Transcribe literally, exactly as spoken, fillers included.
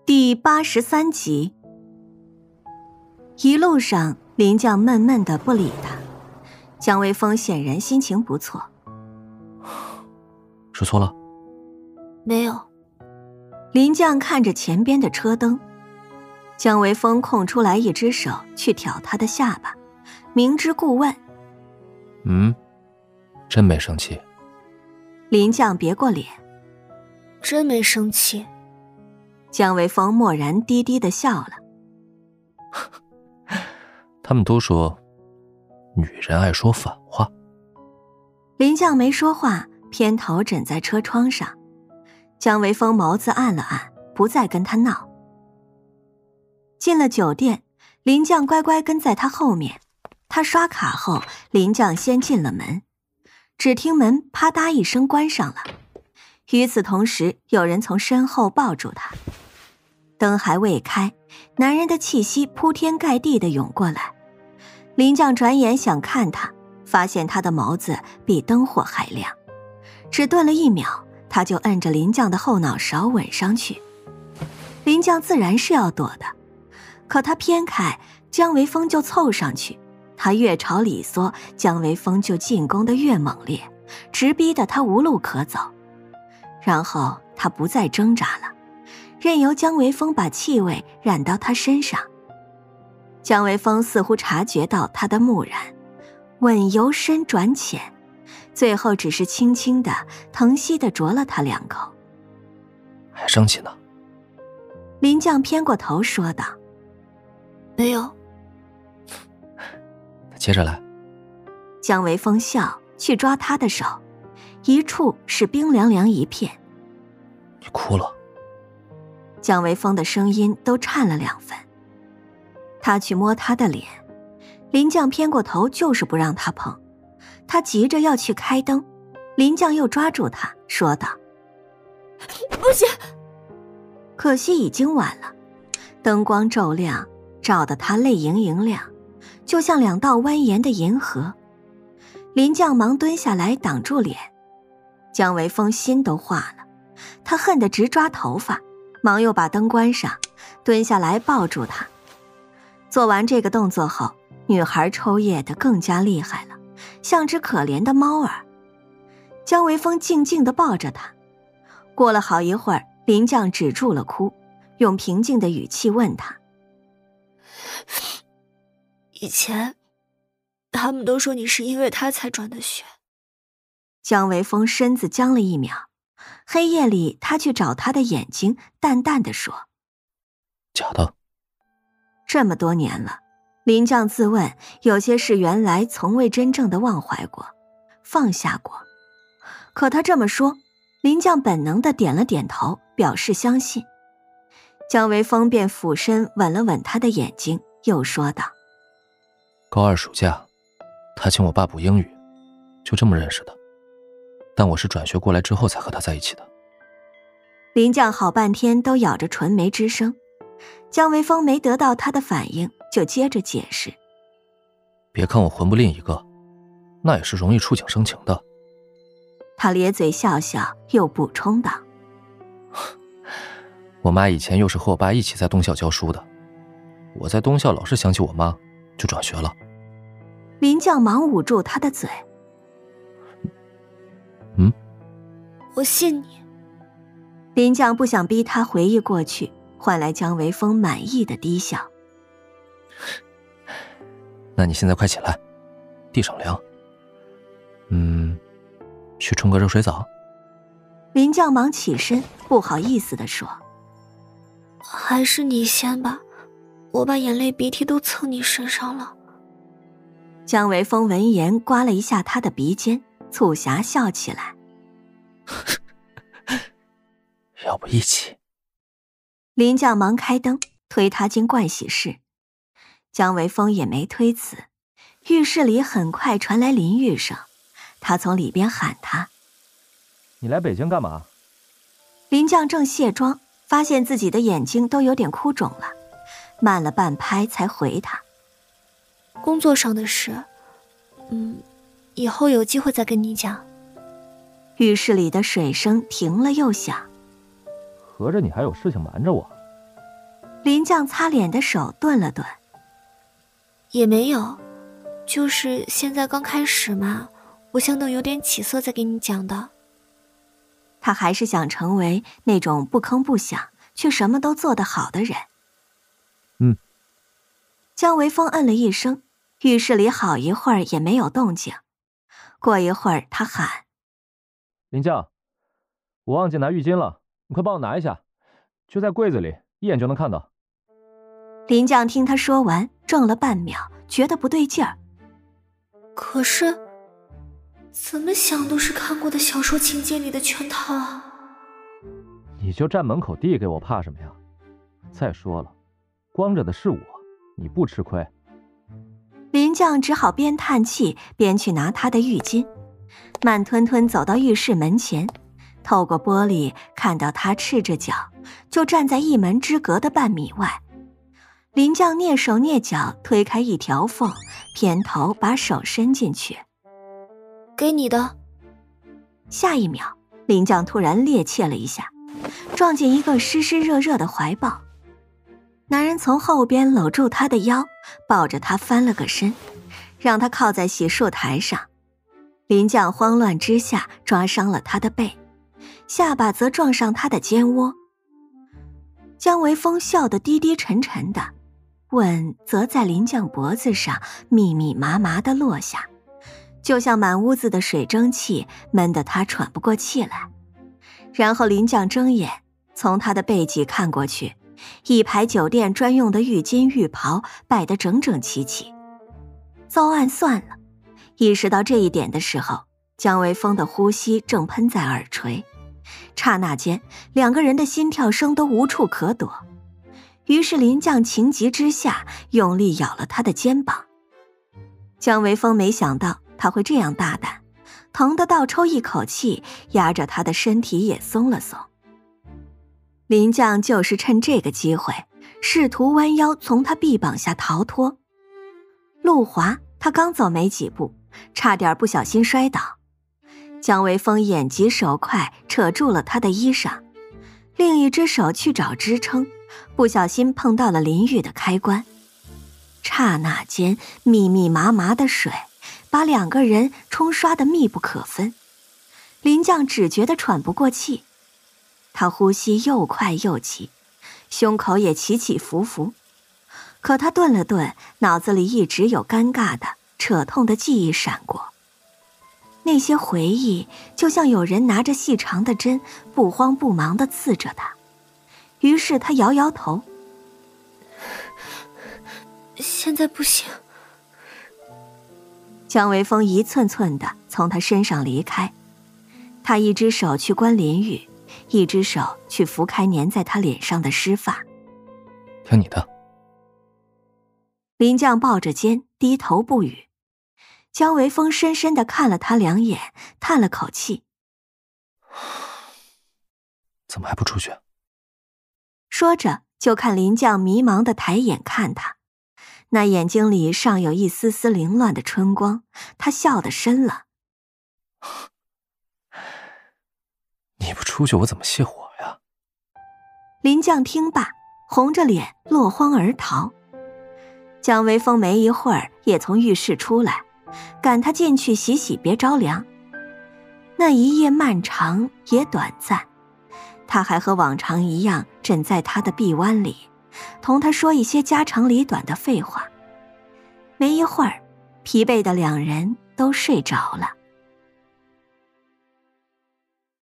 第八十三集。一路上，林将闷闷的不理他，姜维峰显然心情不错。 说错了？ 没有。 林将看着前边的车灯，姜维峰空出来一只手去挑他的下巴，明知故问： 嗯，真没生气？ 林将别过脸： 真没生气。 姜维峰默然低低的笑了。 他们都说女人爱说反话。 林将没说话，偏头枕在车窗上。姜维峰眸子暗了暗，不再跟他闹。进了酒店，林将乖乖跟在他后面。他刷卡后，林将先进了门，只听门啪嗒一声关上了。与此同时，有人从身后抱住他。灯还未开，男人的气息铺天盖地地涌过来。林将转眼想看他，发现他的眸子比灯火还亮。只顿了一秒，他就摁着林将的后脑勺吻上去。林将自然是要躲的，可他偏开，姜维峰就凑上去。他越朝里缩，姜维峰就进攻得越猛烈，直逼得他无路可走。然后他不再挣扎了，任由姜维峰把气味染到他身上。姜维峰似乎察觉到他的木然，吻由深转浅，最后只是轻轻地疼惜地啄了他两口。 还生气呢？ 林将偏过头说道： 没有。 那接着来。 姜维峰笑，去抓他的手，一触是冰凉凉一片。 你哭了？ 姜维峰的声音都颤了两分。他去摸他的脸，林将偏过头就是不让他碰。他急着要去开灯，林将又抓住他说道： 不行。 可惜已经晚了，灯光骤亮，照得他泪盈盈亮，就像两道蜿蜒的银河。林将忙蹲下来挡住脸。姜维峰心都化了，他恨得直抓头发，忙又把灯关上，蹲下来抱住他。做完这个动作后，女孩抽噎得更加厉害了，像只可怜的猫儿。姜维峰静静地抱着她。过了好一会儿，林将止住了哭，用平静的语气问他： 以前他们都说你是因为他才转的学。 姜维峰身子僵了一秒，黑夜里他去找他的眼睛，淡淡地说： 假的。 这么多年了，林将自问有些事原来从未真正的忘怀过，放下过。可他这么说，林将本能地点了点头，表示相信。姜维峰便俯身吻了吻他的眼睛，又说道： 高二暑假，他请我爸补英语，就这么认识的。但我是转学过来之后才和他在一起的。 林将好半天都咬着唇没吱声。姜维峰没得到他的反应，就接着解释： 别看我混不吝一个，那也是容易触景生情的。 他咧嘴笑笑，又补充道： 我妈以前又是和我爸一起在东校教书的，我在东校老是想起我妈，就转学了。 林将忙捂住他的嘴： 嗯， 我信你。 林将不想逼他回忆过去，换来姜维峰满意的低笑。 那你现在快起来，地上凉。嗯，去冲个热水澡。 林将忙起身，不好意思地说： 还是你先吧，我把眼泪鼻涕都蹭你身上了。 姜维峰闻言刮了一下他的鼻尖，促狭笑起来。 要不一起？ 林将忙开灯，推他进盥洗室。姜维峰也没推辞，浴室里很快传来淋浴声。他从里边喊他： 你来北京干嘛？ 林将正卸妆，发现自己的眼睛都有点哭肿了，慢了半拍才回他： 工作上的事，嗯，以后有机会再跟你讲。 浴室里的水声停了又响。 合着你还有事情瞒着我？ 林绛擦脸的手顿了顿。 也没有，就是现在刚开始嘛，我想等有点起色再给你讲的。 他还是想成为那种不吭不响却什么都做得好的人。 嗯。 江维峰嗯了一声，浴室里好一会儿也没有动静。过一会儿他喊： 林绛，我忘记拿浴巾了，你快帮我拿一下，就在柜子里，一眼就能看到。 林绛听他说完怔了半秒，觉得不对劲儿。 可是怎么想都是看过的小说情节里的圈套啊。 你就站门口递给我，怕什么呀？再说了，光着的是我，你不吃亏。 林绛只好边叹气边去拿他的浴巾，慢吞吞走到浴室门前，透过玻璃看到他赤着脚就站在一门之隔的半米外。林绛蹑手蹑脚推开一条缝，偏头把手伸进去。 给你的。 下一秒，林绛突然趔趄了一下，撞进一个湿湿热热的怀抱。男人从后边搂住她的腰，抱着她翻了个身，让她靠在洗漱台上。林绛慌乱之下抓伤了她的背，下巴则撞上她的肩窝。江维峰笑得低低沉沉的，吻则在林绛脖子上密密麻麻地落下，就像满屋子的水蒸气，闷得他喘不过气来。然后林绛睁眼，从他的背脊看过去，一排酒店专用的浴巾浴袍摆得整整齐齐。糟案算了，意识到这一点的时候，江维峰的呼吸正喷在耳垂，刹那间两个人的心跳声都无处可躲。于是林绛情急之下用力咬了他的肩膀。江维峰没想到他会这样大胆，疼得倒抽一口气，压着他的身体也松了松。林绛就是趁这个机会试图弯腰从他臂膀下逃脱。路滑，他刚走没几步，差点不小心摔倒。江维峰眼疾手快扯住了他的衣裳，另一只手去找支撑，不小心碰到了淋浴的开关。刹那间，密密麻麻的水把两个人冲刷得密不可分。林绛只觉得喘不过气，他呼吸又快又急，胸口也起起伏伏。可他顿了顿，脑子里一直有尴尬的扯痛的记忆闪过。那些回忆就像有人拿着细长的针，不慌不忙地刺着他。于是他摇摇头， 现在不行。 江维峰一寸寸地从他身上离开，他一只手去关淋浴，一只手去拂开粘在他脸上的湿发。 听你的。 林绛抱着肩低头不语。江维峰深深地看了他两眼，叹了口气。 怎么还不出去？ 说着就看林绛迷茫地抬眼看他，那眼睛里尚有一丝丝凌乱的春光，他笑得深了。 你不出去我怎么泻火呀？ 林绛听罢，红着脸落荒而逃。江维峰没一会儿也从浴室出来，赶他进去洗洗别着凉。那一夜漫长也短暂，他还和往常一样枕在他的臂弯里，同他说一些家长里短的废话。没一会儿，疲惫的两人都睡着了。